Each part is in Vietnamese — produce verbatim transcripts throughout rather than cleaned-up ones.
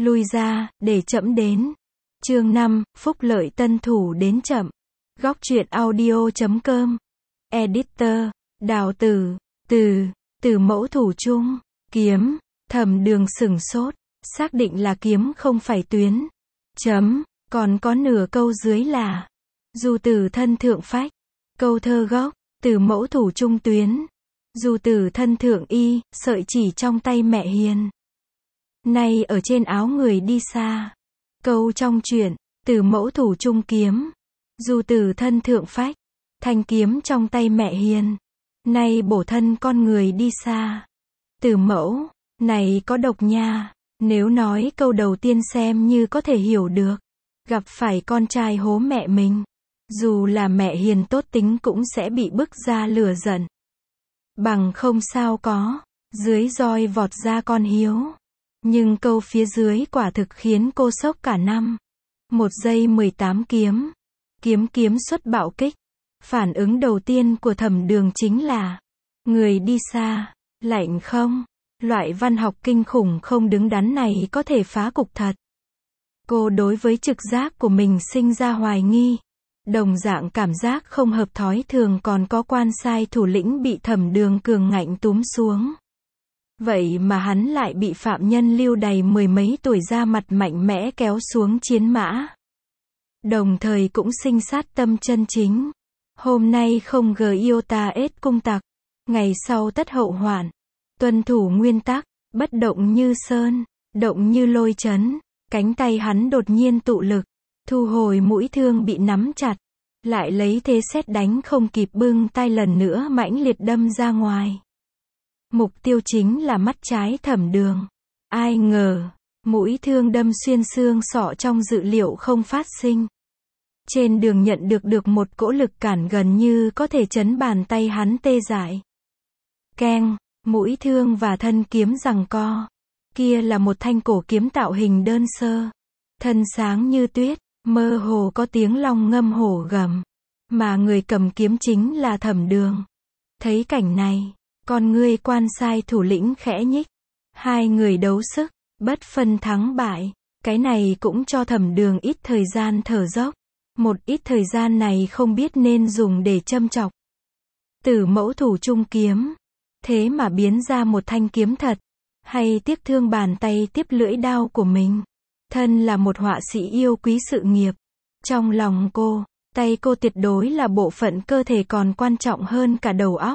Lui ra, để trẫm đến. Chương năm, phúc lợi tân thủ đến chậm. Góc truyện audio chấm com. Editor, Đào Tử, từ, từ mẫu thủ chung, kiếm, Thẩm Đường sửng sốt, xác định là kiếm không phải tuyến. Chấm, còn có nửa câu dưới là, dù tử thân thượng phách. Câu thơ gốc, từ mẫu thủ trung tuyến. Dù tử thân thượng y, sợi chỉ trong tay mẹ hiền. Nay ở trên áo người đi xa. Câu trong truyện, từ mẫu thủ trung kiếm. Dù tử thân thượng phách. Thanh kiếm trong tay mẹ hiền. Nay bổ thân con người đi xa. Từ mẫu, này có độc nha. Nếu nói câu đầu tiên xem như có thể hiểu được. Gặp phải con trai hố mẹ mình. Dù là mẹ hiền tốt tính cũng sẽ bị bức ra lửa giận. Bằng không sao có. Dưới roi vọt ra con hiếu. Nhưng câu phía dưới quả thực khiến cô sốc cả năm. Một giây mười tám kiếm. Kiếm kiếm xuất bạo kích. Phản ứng đầu tiên của Thẩm Đường chính là, người đi xa, lạnh không? Loại văn học kinh khủng không đứng đắn này có thể phá cục thật. Cô đối với trực giác của mình sinh ra hoài nghi. Đồng dạng cảm giác không hợp thói thường còn có quan sai thủ lĩnh bị Thẩm Đường cường ngạnh túm xuống. Vậy mà hắn lại bị phạm nhân lưu đầy mười mấy tuổi ra mặt mạnh mẽ kéo xuống chiến mã. Đồng thời cũng sinh sát tâm chân chính. Hôm nay không gờ yêu ta ết cung tặc. Ngày sau tất hậu hoạn. Tuân thủ nguyên tắc, bất động như sơn, động như lôi chấn. Cánh tay hắn đột nhiên tụ lực. Thu hồi mũi thương bị nắm chặt. Lại lấy thế sét đánh không kịp bưng tay lần nữa mãnh liệt đâm ra ngoài. Mục tiêu chính là mắt trái Thẩm Đường. Ai ngờ, mũi thương đâm xuyên xương sọ trong dự liệu không phát sinh. Trên đường nhận được được một cỗ lực cản gần như có thể chấn bàn tay hắn tê dại. Keng, mũi thương và thân kiếm giằng co. Kia là một thanh cổ kiếm tạo hình đơn sơ. Thân sáng như tuyết, mơ hồ có tiếng long ngâm hổ gầm. Mà người cầm kiếm chính là Thẩm Đường. Thấy cảnh này, con ngươi quan sai thủ lĩnh khẽ nhích. Hai người đấu sức, bất phân thắng bại. Cái này cũng cho Thẩm Đường ít thời gian thở dốc. Một ít thời gian này không biết nên dùng để châm chọc. Từ mẫu thủ trung kiếm. Thế mà biến ra một thanh kiếm thật. Hay tiếc thương bàn tay tiếp lưỡi đao của mình. Thân là một họa sĩ yêu quý sự nghiệp. Trong lòng cô, tay cô tuyệt đối là bộ phận cơ thể còn quan trọng hơn cả đầu óc.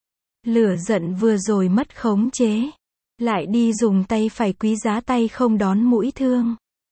Lửa giận vừa rồi mất khống chế. Lại đi dùng tay phải quý giá tay không đón mũi thương.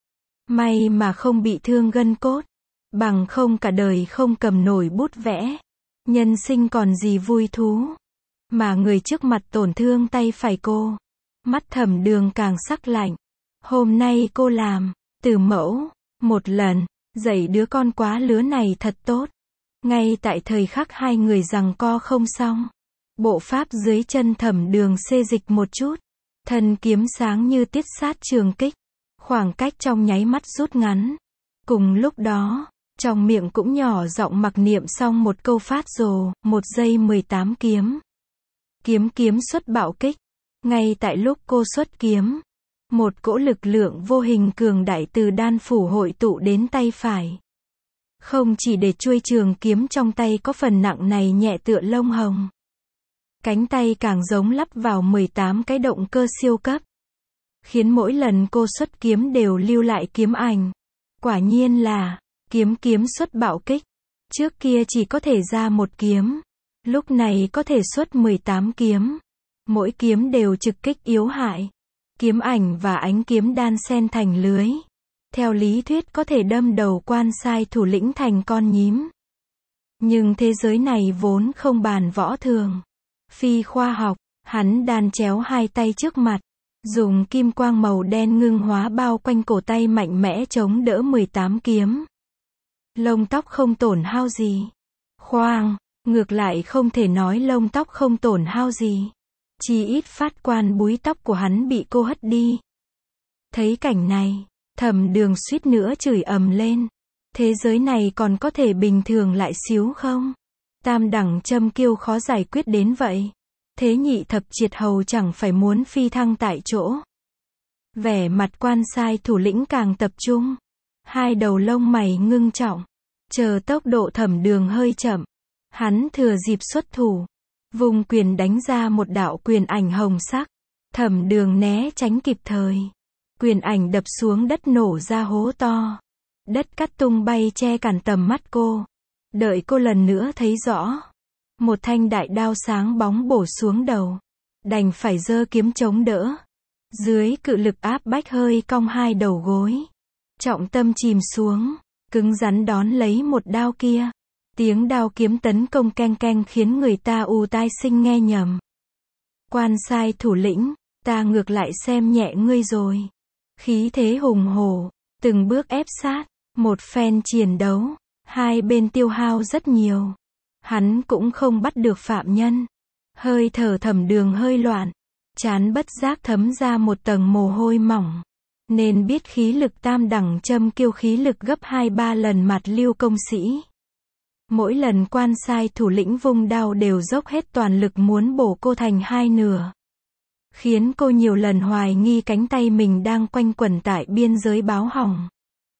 May mà không bị thương gân cốt. Bằng không cả đời không cầm nổi bút vẽ. Nhân sinh còn gì vui thú. Mà người trước mặt tổn thương tay phải cô. Mắt Thẩm Đường càng sắc lạnh. Hôm nay cô làm, từ mẫu, một lần, dạy đứa con quá lứa này thật tốt. Ngay tại thời khắc hai người giằng co không xong. Bộ pháp dưới chân Thẩm Đường xê dịch một chút. Thân kiếm sáng như tiết sát trường kích. Khoảng cách trong nháy mắt rút ngắn. Cùng lúc đó, trong miệng cũng nhỏ giọng mặc niệm xong một câu phát rồ, một giây mười tám kiếm. Kiếm kiếm xuất bạo kích. Ngay tại lúc cô xuất kiếm, một cỗ lực lượng vô hình cường đại từ đan phủ hội tụ đến tay phải. Không chỉ để chuôi trường kiếm trong tay có phần nặng này nhẹ tựa lông hồng. Cánh tay càng giống lắp vào mười tám cái động cơ siêu cấp. Khiến mỗi lần cô xuất kiếm đều lưu lại kiếm ảnh. Quả nhiên là, kiếm kiếm xuất bạo kích. Trước kia chỉ có thể ra một kiếm. Lúc này có thể xuất mười tám kiếm. Mỗi kiếm đều trực kích yếu hại. Kiếm ảnh và ánh kiếm đan xen thành lưới. Theo lý thuyết có thể đâm đầu quan sai thủ lĩnh thành con nhím. Nhưng thế giới này vốn không bàn võ thường. Phi khoa học, hắn đan chéo hai tay trước mặt. Dùng kim quang màu đen ngưng hóa bao quanh cổ tay mạnh mẽ chống đỡ mười tám kiếm. Lông tóc không tổn hao gì. Khoang, ngược lại không thể nói lông tóc không tổn hao gì. Chỉ ít phát quan búi tóc của hắn bị cô hất đi. Thấy cảnh này, Thẩm Đường suýt nữa chửi ầm lên. Thế giới này còn có thể bình thường lại xíu không? Tam đẳng châm kiêu khó giải quyết đến vậy. Thế nhị thập triệt hầu chẳng phải muốn phi thăng tại chỗ. Vẻ mặt quan sai thủ lĩnh càng tập trung. Hai đầu lông mày ngưng trọng. Chờ tốc độ Thẩm Đường hơi chậm. Hắn thừa dịp xuất thủ. Vùng quyền đánh ra một đạo quyền ảnh hồng sắc. Thẩm Đường né tránh kịp thời. Quyền ảnh đập xuống đất nổ ra hố to. Đất cát tung bay che cản tầm mắt cô. Đợi cô lần nữa thấy rõ. Một thanh đại đao sáng bóng bổ xuống đầu. Đành phải giơ kiếm chống đỡ. Dưới cự lực áp bách hơi cong hai đầu gối. Trọng tâm chìm xuống. Cứng rắn đón lấy một đao kia. Tiếng đao kiếm tấn công keng keng khiến người ta ù tai sinh nghe nhầm. Quan sai thủ lĩnh, ta ngược lại xem nhẹ ngươi rồi. Khí thế hùng hổ, từng bước ép sát. Một phen chiến đấu. Hai bên tiêu hao rất nhiều. Hắn cũng không bắt được phạm nhân. Hơi thở Thẩm Đường hơi loạn. Trán bất giác thấm ra một tầng mồ hôi mỏng. Nên biết khí lực tam đẳng châm kiêu khí lực gấp hai ba lần mặt Lưu công sĩ. Mỗi lần quan sai thủ lĩnh vung đao đều dốc hết toàn lực muốn bổ cô thành hai nửa. Khiến cô nhiều lần hoài nghi cánh tay mình đang quanh quẩn tại biên giới báo hỏng.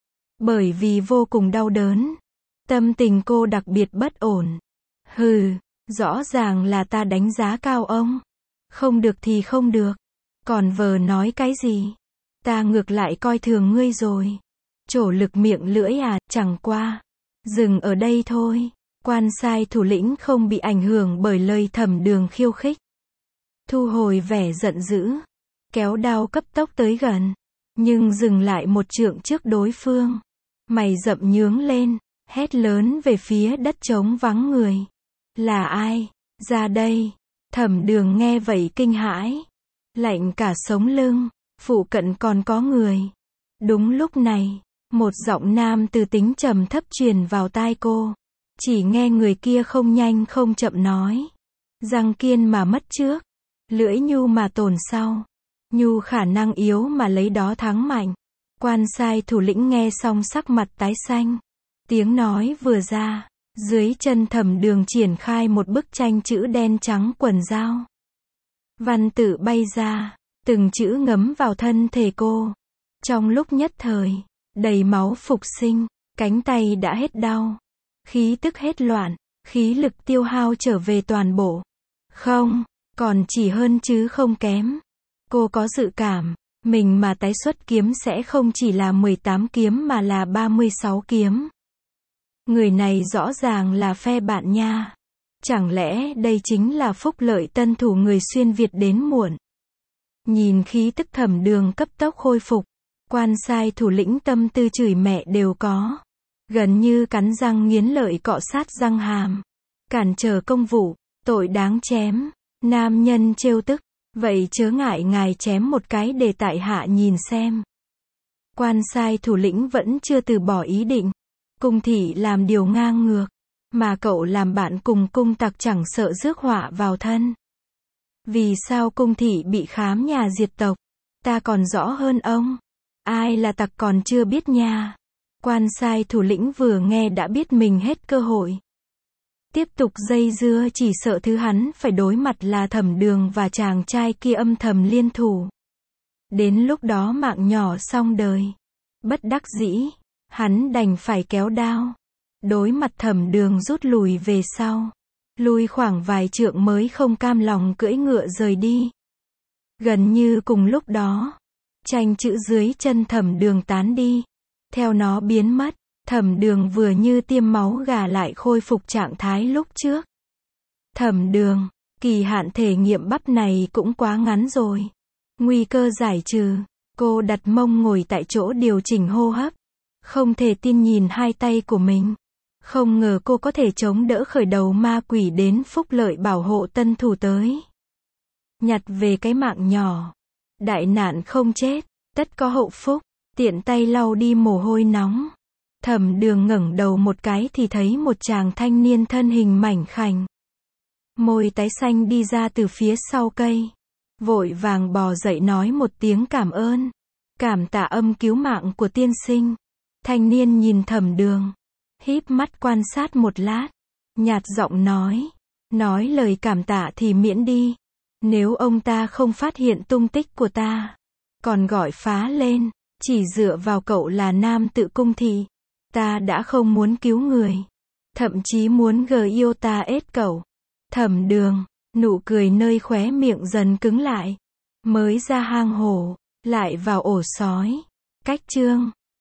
Bởi vì vô cùng đau đớn. Tâm tình cô đặc biệt bất ổn. Hừ, rõ ràng là ta đánh giá cao ông. Không được thì không được. Còn vờ nói cái gì? Ta ngược lại coi thường ngươi rồi. Trổ lực miệng lưỡi à, chẳng qua. Dừng ở đây thôi. Quan sai thủ lĩnh không bị ảnh hưởng bởi lời Thẩm Đường khiêu khích. Thu hồi vẻ giận dữ. Kéo đao cấp tốc tới gần. Nhưng dừng lại một trượng trước đối phương. Mày rậm nhướng lên. Hét lớn về phía đất trống vắng người. Là ai? Ra đây. Thẩm Đường nghe vậy kinh hãi. Lạnh cả sống lưng. Phụ cận còn có người. Đúng lúc này, một giọng nam từ tính trầm thấp truyền vào tai cô. Chỉ nghe người kia không nhanh không chậm nói. Răng kiên mà mất trước. Lưỡi nhu mà tồn sau. Nhu khả năng yếu mà lấy đó thắng mạnh. Quan sai thủ lĩnh nghe xong sắc mặt tái xanh. Tiếng nói vừa ra. Dưới chân Thẩm Đường triển khai một bức tranh chữ đen trắng quần dao. Văn tự bay ra. Từng chữ ngấm vào thân thể cô. Trong lúc nhất thời, đầy máu phục sinh, cánh tay đã hết đau. Khí tức hết loạn, khí lực tiêu hao trở về toàn bộ. Không, còn chỉ hơn chứ không kém. Cô có dự cảm, mình mà tái xuất kiếm sẽ không chỉ là mười tám kiếm mà là ba mươi sáu kiếm. Người này rõ ràng là phe bạn nha. Chẳng lẽ đây chính là phúc lợi tân thủ người xuyên Việt đến muộn. Nhìn khí tức Thẩm Đường cấp tốc khôi phục. Quan sai thủ lĩnh tâm tư chửi mẹ đều có. Gần như cắn răng nghiến lợi cọ sát răng hàm. Cản trở công vụ, tội đáng chém. Nam nhân trêu tức. Vậy chớ ngại ngài chém một cái để tại hạ nhìn xem. Quan sai thủ lĩnh vẫn chưa từ bỏ ý định. Cung thị làm điều ngang ngược. Mà cậu làm bạn cùng cung tặc chẳng sợ rước họa vào thân. Vì sao cung thị bị khám nhà diệt tộc? Ta còn rõ hơn ông. Ai là tặc còn chưa biết nha. Quan sai thủ lĩnh vừa nghe đã biết mình hết cơ hội. Tiếp tục dây dưa chỉ sợ thứ hắn phải đối mặt là Thẩm Đường và chàng trai kia âm thầm liên thủ. Đến lúc đó mạng nhỏ xong đời. Bất đắc dĩ, hắn đành phải kéo đao. Đối mặt Thẩm Đường rút lùi về sau. Lui khoảng vài trượng mới không cam lòng cưỡi ngựa rời đi. Gần như cùng lúc đó, tranh chữ dưới chân Thẩm Đường tán đi. Theo nó biến mất, Thẩm Đường vừa như tiêm máu gà lại khôi phục trạng thái lúc trước. Thẩm Đường, kỳ hạn thể nghiệm bắp này cũng quá ngắn rồi. Nguy cơ giải trừ, cô đặt mông ngồi tại chỗ điều chỉnh hô hấp. Không thể tin nhìn hai tay của mình. Không ngờ cô có thể chống đỡ khởi đầu ma quỷ đến phúc lợi bảo hộ tân thủ tới. Nhặt về cái mạng nhỏ. Đại nạn không chết, tất có hậu phúc. Tiện tay lau đi mồ hôi nóng. Thẩm Đường ngẩng đầu một cái thì thấy một chàng thanh niên thân hình mảnh khảnh. Môi tái xanh đi ra từ phía sau cây. Vội vàng bò dậy nói một tiếng cảm ơn. Cảm tạ ân cứu mạng của tiên sinh. Thanh niên nhìn Thẩm Đường. Híp mắt quan sát một lát. Nhạt giọng nói. Nói lời cảm tạ thì miễn đi. Nếu ông ta không phát hiện tung tích của ta. còn gọi phá lên, chỉ dựa vào cậu là nam tự cung thì, ta đã không muốn cứu người, thậm chí muốn gờ yêu ta ết cậu. Thẩm Đường, nụ cười nơi khóe miệng dần cứng lại, mới ra hang hổ, lại vào ổ sói. Cách chương